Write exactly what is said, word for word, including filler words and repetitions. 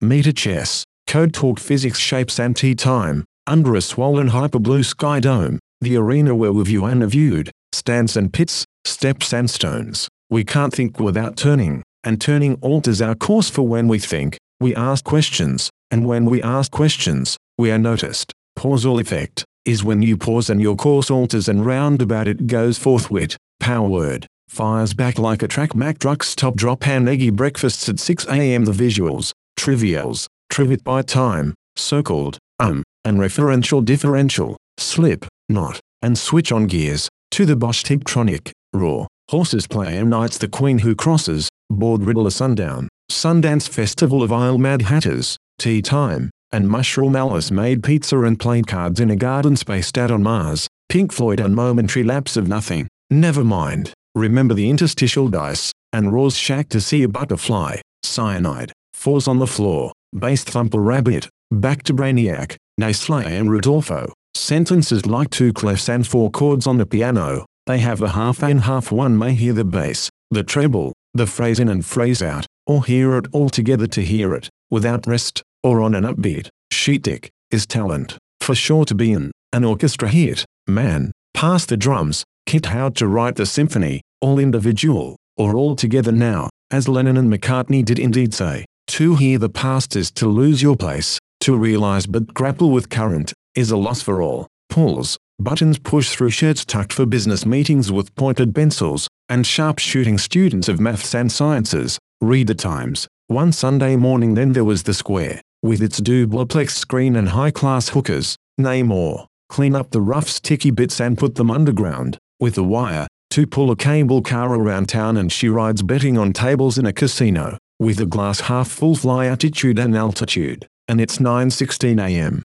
meter chess, code talk physics shapes and tea time, under a swollen hyper-blue sky dome, the arena where we view and are viewed, stands and pits, steps and stones. We can't think without turning, and turning alters our course, for when we think, we ask questions, and when we ask questions, we are noticed. Pausal effect is when you pause and your course alters, and roundabout it goes forthwith. Power word fires back like a track Mack truck stop drop and eggy breakfasts at six a m The visuals, trivials, trivit by time, so-called, um, and referential differential, slip, not, and switch on gears, to the Bosch Tiptronic, raw, horses play am nights the queen who crosses, board riddle a sundown, Sundance festival of Isle Mad Hatters, tea time, and mushroom Alice made pizza and played cards in a garden spaced out on Mars, Pink Floyd and momentary lapse of nothing, never mind, remember the interstitial dice, and Raw's shack to see a butterfly, cyanide, falls on the floor, bass thump a rabbit, back to Brainiac, nay Slay and Rudolfo, sentences like two clefs and four chords on the piano, they have a half and half, one may hear the bass, the treble, the phrase in and phrase out, or hear it all together to hear it, without rest, or on an upbeat, sheetic, is talent, for sure to be an, an orchestra hit, man, pass the drums, Kit Howard to write the symphony, all individual, or all together now, as Lennon and McCartney did indeed say, to hear the past is to lose your place, to realize but grapple with current, is a loss for all, pulls, buttons push through shirts tucked for business meetings with pointed pencils, and sharp-shooting students of maths and sciences, read the Times. One Sunday morning then there was the Square, with its duplex screen and high-class hookers, nay more, clean up the rough sticky bits and put them underground, with a wire, to pull a cable car around town, and she rides betting on tables in a casino, with a glass half full fly attitude and altitude, and it's nine sixteen a m